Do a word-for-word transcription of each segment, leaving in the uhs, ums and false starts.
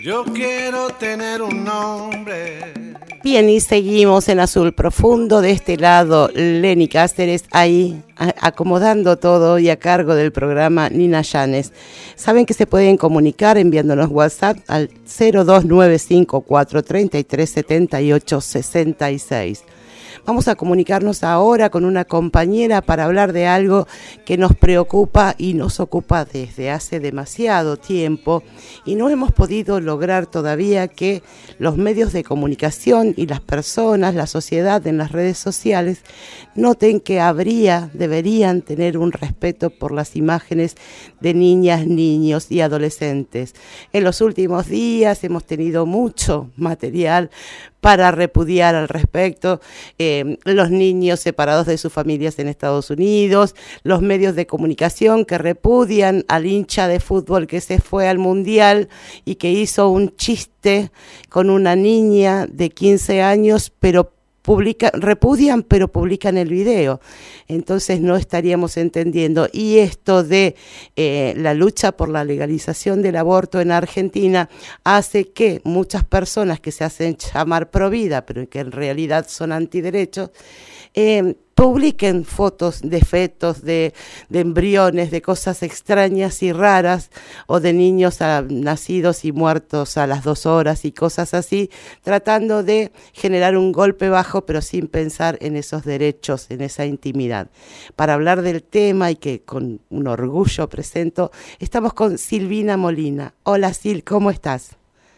Yo quiero tener un nombre. Bien, y seguimos en Azul Profundo. De este lado, Lenny Cáceres, ahí a, acomodando todo y a cargo del programa Nina Llanes. Saben que se pueden comunicar enviándonos WhatsApp al cero dos nueve cinco cuatro tres tres siete ocho seis seis. Vamos a comunicarnos ahora con una compañera para hablar de algo que nos preocupa y nos ocupa desde hace demasiado tiempo y no hemos podido lograr todavía que los medios de comunicación y las personas, la sociedad en las redes sociales noten que habría, deberían tener un respeto por las imágenes de niñas, niños y adolescentes. En los últimos días hemos tenido mucho material para repudiar al respecto, eh, los niños separados de sus familias en Estados Unidos, los medios de comunicación que repudian al hincha de fútbol que se fue al Mundial y que hizo un chiste con una niña de quince años, pero Publica, repudian pero publican el video, entonces no estaríamos entendiendo. Y esto de eh, la lucha por la legalización del aborto en Argentina hace que muchas personas que se hacen llamar pro vida, pero que en realidad son antiderechos, eh, publiquen fotos de fetos, de, de embriones, de cosas extrañas y raras, o de niños a, nacidos y muertos a las dos horas y cosas así, tratando de generar un golpe bajo, pero sin pensar en esos derechos, en esa intimidad. Para hablar del tema, y que con un orgullo presento, estamos con Silvina Molina. Hola Sil, ¿cómo estás?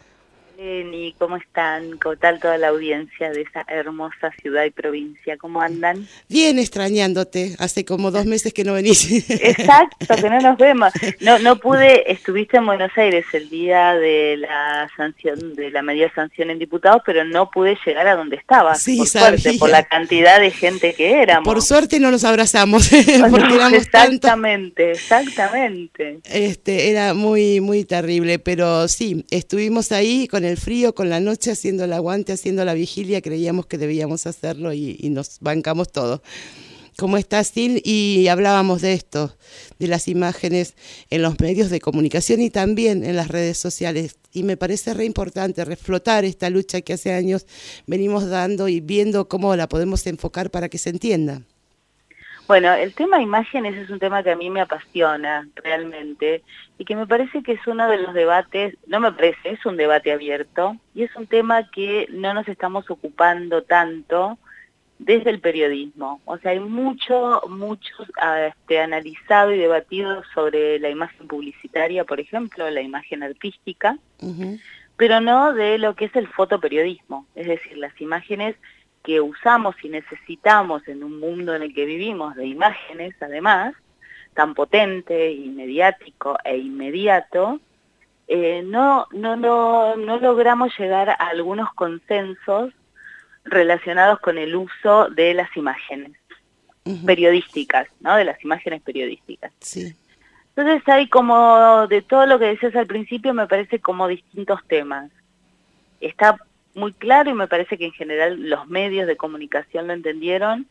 Lenny, ¿cómo están? ¿Cómo tal toda la audiencia de esa hermosa ciudad y provincia? ¿Cómo andan? Bien, extrañándote. Hace como dos meses que no venís. Exacto, que no nos vemos. No, no pude, estuviste en Buenos Aires el día de la sanción, de la medida de sanción en diputados, pero no pude llegar a donde estabas. Sí, por sabía. suerte, por la cantidad de gente que éramos. Por suerte no nos abrazamos, no, porque éramos exactamente, tanto. exactamente. Este, era muy, muy terrible, pero sí, estuvimos ahí con el frío, con la noche, haciendo el aguante, haciendo la vigilia, creíamos que debíamos hacerlo y, y nos bancamos todo. ¿Cómo estás, Sil? Y hablábamos de esto, de las imágenes en los medios de comunicación y también en las redes sociales. Y me parece re importante reflotar esta lucha que hace años venimos dando y viendo cómo la podemos enfocar para que se entienda. Bueno, el tema imágenes es un tema que a mí me apasiona realmente y que me parece que es uno de los debates, no me parece, es un debate abierto y es un tema que no nos estamos ocupando tanto desde el periodismo. O sea, hay mucho, mucho este, analizado y debatido sobre la imagen publicitaria, por ejemplo, la imagen artística, uh-huh. pero no de lo que es el fotoperiodismo, es decir, las imágenes que usamos y necesitamos en un mundo en el que vivimos de imágenes, además, tan potente y mediático e inmediato, eh, no, no, no, no logramos llegar a algunos consensos relacionados con el uso de las imágenes uh-huh. periodísticas, ¿no? De las imágenes periodísticas. Sí. Entonces hay como, de todo lo que decías al principio, me parece como distintos temas. Está muy claro y me parece que en general los medios de comunicación lo entendieron,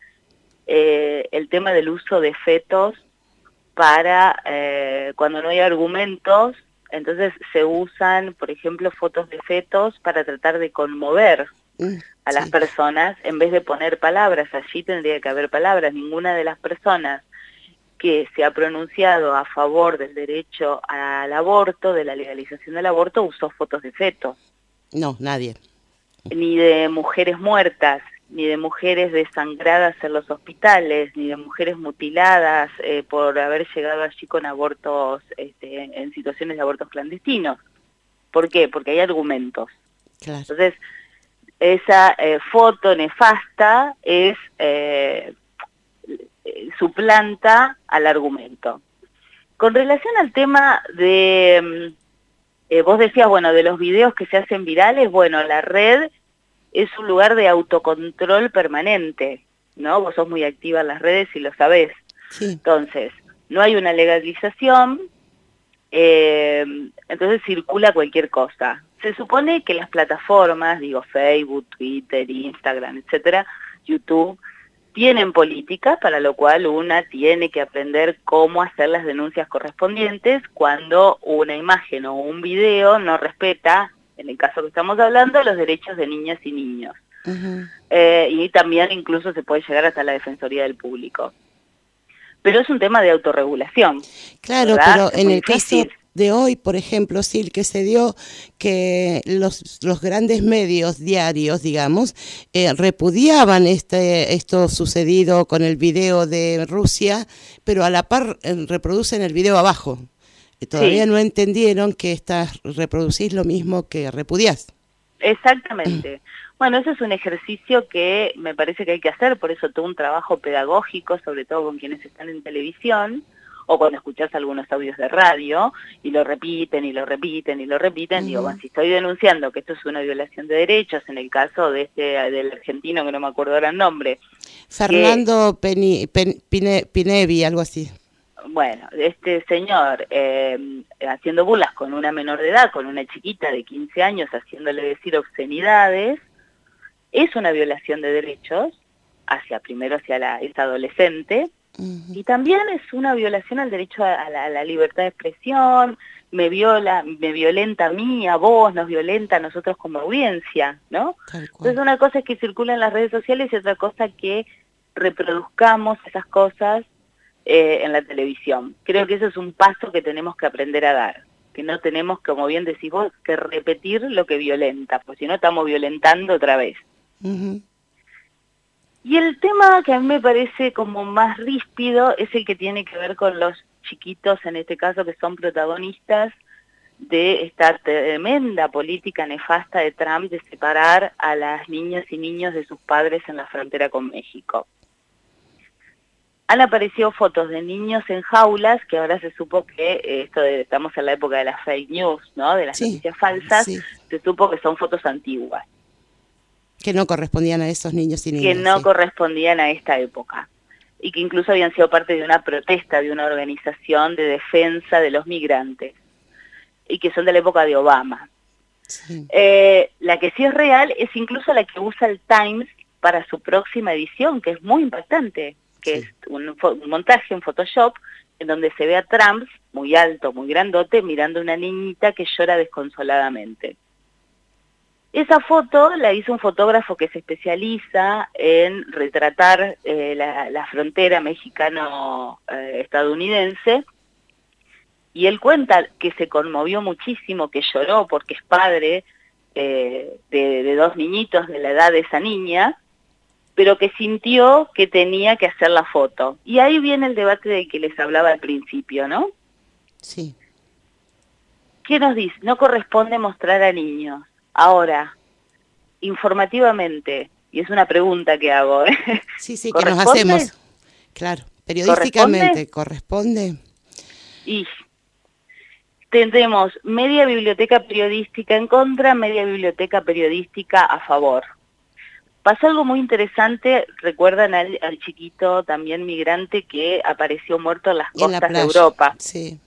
eh, el tema del uso de fetos para eh, cuando no hay argumentos, entonces se usan, por ejemplo, fotos de fetos para tratar de conmover mm, a las sí. personas en vez de poner palabras. Allí tendría que haber palabras. Ninguna de las personas que se ha pronunciado a favor del derecho al aborto, de la legalización del aborto, usó fotos de fetos. No, nadie. Ni de mujeres muertas, ni de mujeres desangradas en los hospitales, ni de mujeres mutiladas eh, por haber llegado allí con abortos, este, en situaciones de abortos clandestinos. ¿Por qué? Porque hay argumentos. Claro. Entonces, esa eh, foto nefasta es eh, suplanta al argumento. Con relación al tema de... Eh, vos decías, bueno, de los videos que se hacen virales, bueno, la red es un lugar de autocontrol permanente, ¿no? Vos sos muy activa en las redes y lo sabés. Sí. Entonces, no hay una legalización, eh, entonces circula cualquier cosa. Se supone que las plataformas, digo Facebook, Twitter, Instagram, etcétera, YouTube, tienen políticas para lo cual una tiene que aprender cómo hacer las denuncias correspondientes cuando una imagen o un video no respeta en el caso que estamos hablando, los derechos de niñas y niños. Uh-huh. Eh, y también incluso se puede llegar hasta la Defensoría del Público. Pero es un tema de autorregulación. Claro, ¿verdad? pero Es en muy el difícil. caso de hoy, por ejemplo, sí, que se dio que los, los grandes medios diarios, digamos, eh, repudiaban este esto sucedido con el video de Rusia, pero a la par eh, reproducen el video abajo. Eh, todavía Sí. no entendieron que estás, reproducís lo mismo que repudiás. Exactamente. Bueno, ese es un ejercicio que me parece que hay que hacer, por eso todo un trabajo pedagógico, sobre todo con quienes están en televisión, o cuando escuchás algunos audios de radio, y lo repiten, y lo repiten, y lo repiten, uh-huh. Digo, bueno, si estoy denunciando que esto es una violación de derechos, en el caso de este del argentino, que no me acuerdo ahora el nombre. Fernando que, Peni, Pen, Pine, Pinevi, algo así. Bueno, este señor eh, haciendo burlas con una menor de edad, con una chiquita de quince años, haciéndole decir obscenidades, es una violación de derechos, hacia primero hacia la, esta adolescente, uh-huh. Y también es una violación al derecho a, a, la, a la libertad de expresión, me viola, me violenta a mí, a vos, nos violenta a nosotros como audiencia, ¿no? Entonces una cosa es que circula en las redes sociales y otra cosa que reproduzcamos esas cosas eh, en la televisión. Creo que eso es un paso que tenemos que aprender a dar, que no tenemos, como bien decís vos, que repetir lo que violenta, porque si no estamos violentando otra vez. Uh-huh. Y el tema que a mí me parece como más ríspido es el que tiene que ver con los chiquitos, en este caso, que son protagonistas de esta tremenda política nefasta de Trump de separar a las niñas y niños de sus padres en la frontera con México. Han aparecido fotos de niños en jaulas, que ahora se supo que, eh, esto de, estamos en la época de las fake news, ¿no? De las sí, noticias falsas, sí. Se supo que son fotos antiguas. Que no correspondían a esos niños y niñas. Que no sí. correspondían a esta época. Y que incluso habían sido parte de una protesta de una organización de defensa de los migrantes. Y que son de la época de Obama. Sí. Eh, la que sí es real es incluso la que usa el Times para su próxima edición, que es muy impactante, que sí. es un, un montaje en Photoshop, en donde se ve a Trump, muy alto, muy grandote, mirando a una niñita que llora desconsoladamente. Esa foto la hizo un fotógrafo que se especializa en retratar eh, la, la frontera mexicano-estadounidense, eh, y él cuenta que se conmovió muchísimo, que lloró porque es padre eh, de, de dos niñitos de la edad de esa niña, pero que sintió que tenía que hacer la foto. Y ahí viene el debate del que les hablaba al principio, ¿no? Sí. ¿Qué nos dice? No corresponde mostrar a niños. Ahora, informativamente, y es una pregunta que hago, ¿eh? Sí, sí, que nos hacemos. Claro, periodísticamente, ¿corresponde? Y tendremos media biblioteca periodística en contra, media biblioteca periodística a favor. Pasó algo muy interesante, recuerdan al, al chiquito también migrante que apareció muerto en las costas en la de Europa. Sí.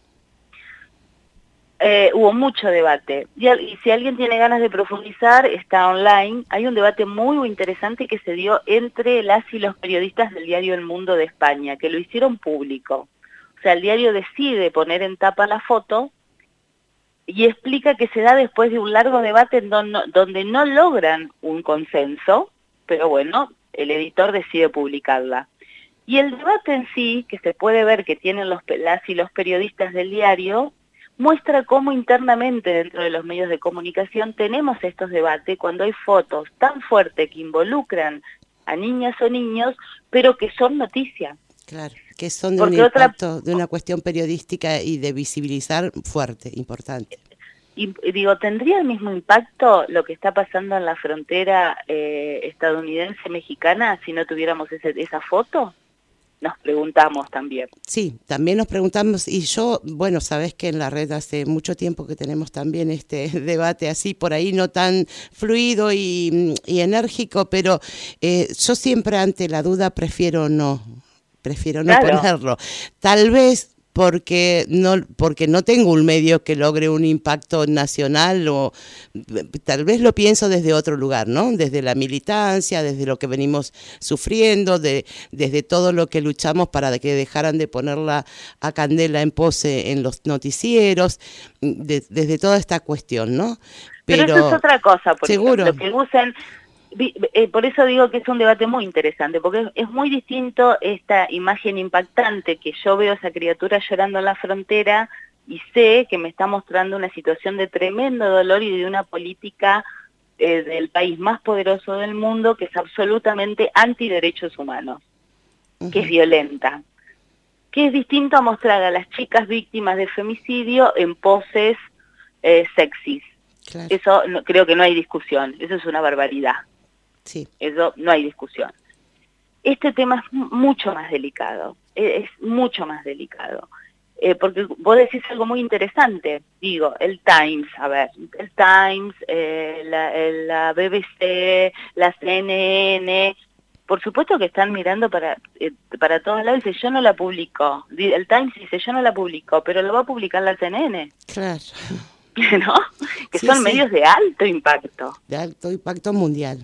Eh, hubo mucho debate, y, y si alguien tiene ganas de profundizar, está online. Hay un debate muy interesante que se dio entre las y los periodistas del diario El Mundo de España, que lo hicieron público. O sea, el diario decide poner en tapa la foto y explica que se da después de un largo debate en don, donde no logran un consenso, pero bueno, el editor decide publicarla. Y el debate en sí, que se puede ver que tienen los, las y los periodistas del diario, muestra cómo internamente dentro de los medios de comunicación tenemos estos debates cuando hay fotos tan fuertes que involucran a niñas o niños, pero que son noticia. Claro, que son de Porque un otra, impacto, de una cuestión periodística y de visibilizar fuerte, importante. Y, y digo, ¿tendría el mismo impacto lo que está pasando en la frontera eh, estadounidense-mexicana si no tuviéramos ese, esa foto? Nos preguntamos también. Sí, también nos preguntamos, y yo, bueno, sabés que en la red hace mucho tiempo que tenemos también este debate así, por ahí no tan fluido y, y enérgico, pero eh, yo siempre ante la duda prefiero no, prefiero no Claro. ponerlo. Tal vez porque no, porque no tengo un medio que logre un impacto nacional, o tal vez lo pienso desde otro lugar, ¿no? Desde la militancia, desde lo que venimos sufriendo, de, desde todo lo que luchamos para que dejaran de ponerla a candela en pose en los noticieros, de, desde toda esta cuestión, ¿no? Pero, Pero eso es otra cosa, por seguro. ejemplo, que usen... Por eso digo que es un debate muy interesante, porque es muy distinto esta imagen impactante que yo veo a esa criatura llorando en la frontera y sé que me está mostrando una situación de tremendo dolor y de una política eh, del país más poderoso del mundo que es absolutamente antiderechos humanos, uh-huh. que es violenta, que es distinto a mostrar a las chicas víctimas de femicidio en poses eh, sexys. Claro. Eso no, creo que no hay discusión, eso es una barbaridad. Sí. Eso no hay discusión. Este tema es mucho más delicado, es, es mucho más delicado, eh, porque vos decís algo muy interesante, digo, el Times, a ver, el Times, eh, la, la B B C, la C N N, por supuesto que están mirando para, eh, para todos lados y dice, yo no la publico, el Times dice, yo no la publico, pero lo va a publicar la C N N. Claro. ¿No? Que sí, son sí. medios de alto impacto. De alto impacto mundial.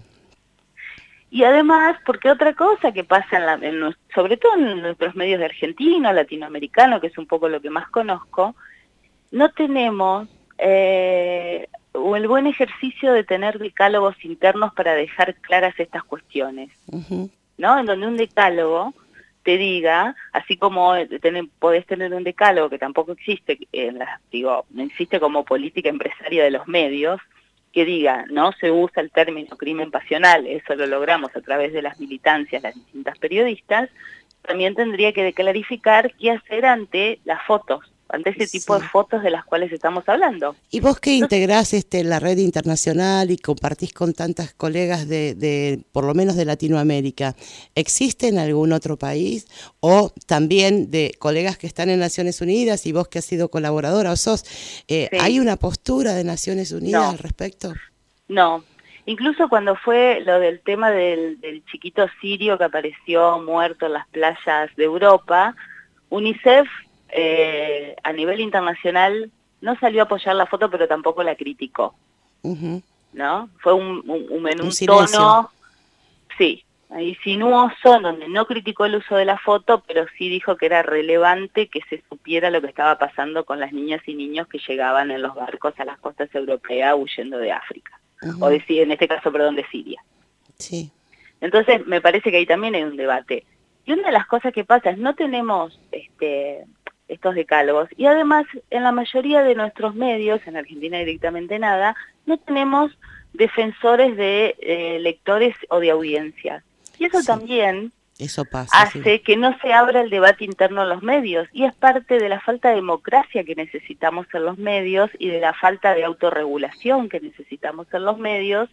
Y además, porque otra cosa que pasa, en la, en, sobre todo en nuestros medios de argentino, latinoamericano, que es un poco lo que más conozco, no tenemos eh, el buen ejercicio de tener decálogos internos para dejar claras estas cuestiones, uh-huh. ¿no? En donde un decálogo te diga, así como tener, podés tener un decálogo que tampoco existe, en la, digo, no existe como política empresaria de los medios, que diga, no se usa el término crimen pasional, eso lo logramos a través de las militancias, las distintas periodistas, también tendría que clarificar qué hacer ante las fotos, ante ese tipo sí. de fotos de las cuales estamos hablando. Y vos que integrás este, la red internacional y compartís con tantas colegas de, de, por lo menos de Latinoamérica, ¿existe en algún otro país? O también de colegas que están en Naciones Unidas y vos que has sido colaboradora o sos, eh, sí. ¿hay una postura de Naciones Unidas no. al respecto? No. Incluso cuando fue lo del tema del, del chiquito sirio que apareció muerto en las playas de Europa, UNICEF Eh, a nivel internacional no salió a apoyar la foto, pero tampoco la criticó, uh-huh. ¿no? Fue un, un, un, en un, un tono, sí, insinuoso, donde no criticó el uso de la foto, pero sí dijo que era relevante que se supiera lo que estaba pasando con las niñas y niños que llegaban en los barcos a las costas europeas huyendo de África, uh-huh. o de, en este caso, perdón, de Siria. Sí. Entonces, me parece que ahí también hay un debate. Y una de las cosas que pasa es no tenemos este estos decálogos, y además en la mayoría de nuestros medios, en Argentina directamente nada, no tenemos defensores de eh, lectores o de audiencias. Y eso sí, también eso pasa, hace sí. que no se abra el debate interno en los medios, y es parte de la falta de democracia que necesitamos en los medios y de la falta de autorregulación que necesitamos en los medios,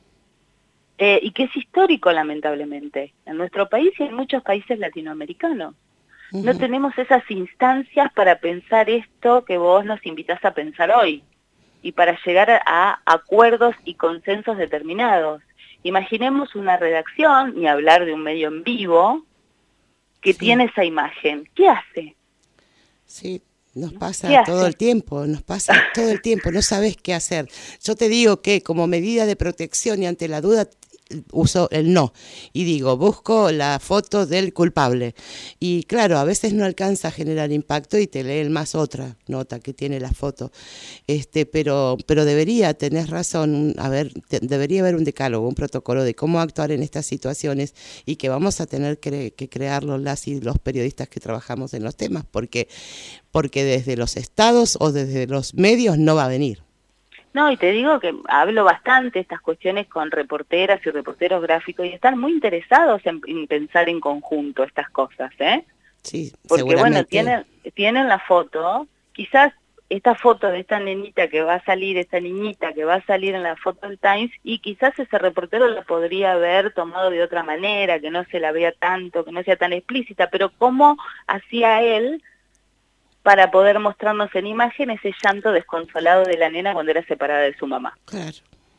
eh, y que es histórico lamentablemente en nuestro país y en muchos países latinoamericanos. Uh-huh. No tenemos esas instancias para pensar esto que vos nos invitás a pensar hoy y para llegar a, a acuerdos y consensos determinados. Imaginemos una redacción, ni hablar de un medio en vivo, que sí. tiene esa imagen. ¿Qué hace? Sí, nos pasa todo el tiempo, nos pasa todo el tiempo, no sabes qué hacer. Yo te digo que como medida de protección y ante la duda, uso el no y digo, busco la foto del culpable y claro, a veces no alcanza a generar impacto y te leen más otra nota que tiene la foto, este, pero, pero debería, tenés razón, a ver, te, debería haber un decálogo, un protocolo de cómo actuar en estas situaciones y que vamos a tener que, que crearlo las y los periodistas que trabajamos en los temas, porque, porque desde los estados o desde los medios no va a venir. No, y te digo que hablo bastante estas cuestiones con reporteras y reporteros gráficos y están muy interesados en, en pensar en conjunto estas cosas, ¿eh? Sí, porque seguramente. Bueno, tienen, tienen la foto, quizás esta foto de esta nenita que va a salir, esta niñita que va a salir en la foto del Times, y quizás ese reportero la podría haber tomado de otra manera, que no se la vea tanto, que no sea tan explícita, pero ¿cómo hacía él para poder mostrarnos en imagen ese llanto desconsolado de la nena cuando era separada de su mamá? Claro.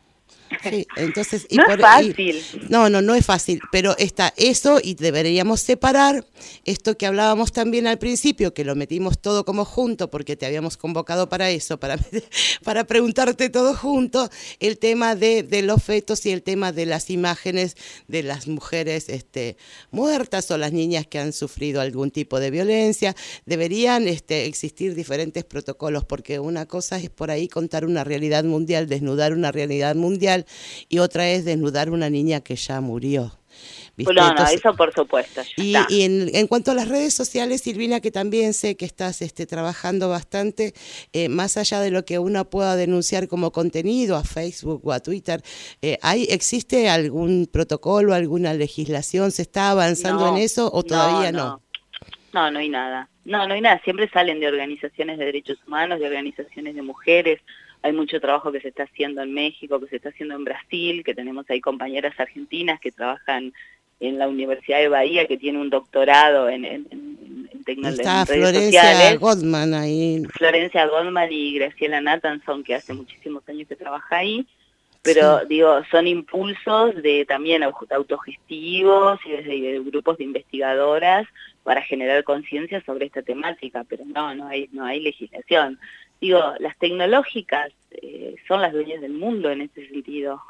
Sí, entonces, y no por, es fácil. Y, no, no, no es fácil, pero está eso y deberíamos separar esto que hablábamos también al principio, que lo metimos todo como junto porque te habíamos convocado para eso, para, para preguntarte todo junto, el tema de, de los fetos y el tema de las imágenes de las mujeres este, muertas o las niñas que han sufrido algún tipo de violencia. Deberían este, existir diferentes protocolos porque una cosa es por ahí contar una realidad mundial, desnudar una realidad mundial, y otra es desnudar una niña que ya murió. ¿Viste? No, no, Entonces, eso por supuesto. Ya y, está. y en, en cuanto a las redes sociales, Silvina, que también sé que estás este, trabajando bastante, eh, más allá de lo que uno pueda denunciar como contenido a Facebook o a Twitter, eh, ¿hay, ¿existe algún protocolo, alguna legislación? ¿Se está avanzando no, en eso o todavía no? No, no, no hay nada. No, no hay nada. Siempre salen de organizaciones de derechos humanos, de organizaciones de mujeres. Hay mucho trabajo que se está haciendo en México, que se está haciendo en Brasil, que tenemos ahí compañeras argentinas que trabajan en la Universidad de Bahía, que tiene un doctorado en, en, en, en, Está en redes Florencia sociales. Goldman ahí. Florencia Goldman y Graciela Nathanson, que hace muchísimos años que trabaja ahí. Pero, sí. digo, son impulsos de también autogestivos y desde grupos de investigadoras para generar conciencia sobre esta temática, pero no, no hay, no hay legislación. Digo, las tecnológicas eh, son las dueñas del mundo en ese sentido.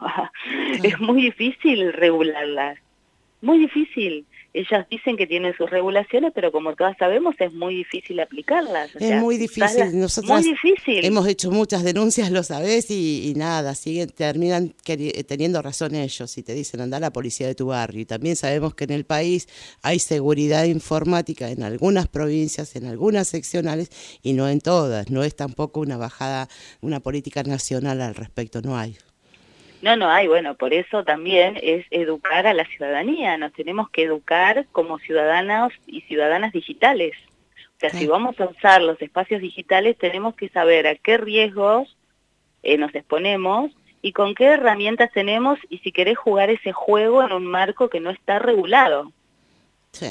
Es muy difícil regularlas, muy difícil. Ellas dicen que tienen sus regulaciones, pero como todas sabemos es muy difícil aplicarlas. O es sea, muy difícil. Nosotros muy difícil. Hemos hecho muchas denuncias, lo sabés, y, y nada, siguen, terminan teniendo razón ellos y te dicen anda a la policía de tu barrio. Y también sabemos que en el país hay seguridad informática en algunas provincias, en algunas seccionales y no en todas. No es tampoco una bajada, una política nacional al respecto, no hay. No, no hay, bueno, por eso también es educar a la ciudadanía, nos tenemos que educar como ciudadanos y ciudadanas digitales. O sea, sí. Si vamos a usar los espacios digitales tenemos que saber a qué riesgos eh, nos exponemos y con qué herramientas tenemos y si querés jugar ese juego en un marco que no está regulado. Sí.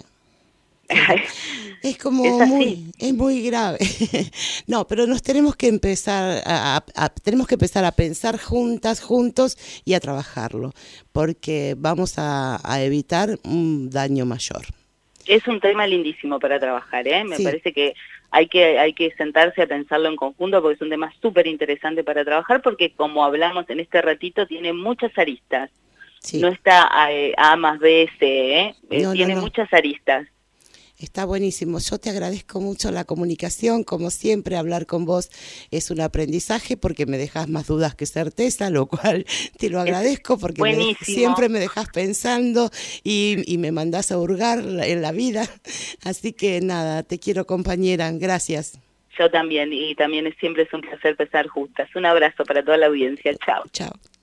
Es como es muy, es muy grave. No, pero nos tenemos que empezar a, a, a, tenemos que empezar a pensar juntas, juntos y a trabajarlo, porque vamos a, a evitar un daño mayor. Es un tema lindísimo para trabajar, ¿eh? Me sí. parece que hay que hay que sentarse a pensarlo en conjunto porque es un tema súper interesante para trabajar porque como hablamos en este ratito tiene muchas aristas. Sí. No está A, A más B, C, ¿eh? No, tiene no, no. muchas aristas. Está buenísimo. Yo te agradezco mucho la comunicación. Como siempre, hablar con vos es un aprendizaje porque me dejas más dudas que certeza, lo cual te lo agradezco porque me, siempre me dejas pensando y, y me mandás a hurgar en la vida. Así que nada, te quiero, compañera. Gracias. Yo también, y también es, siempre es un placer pensar juntas. Un abrazo para toda la audiencia. Chao. Chao.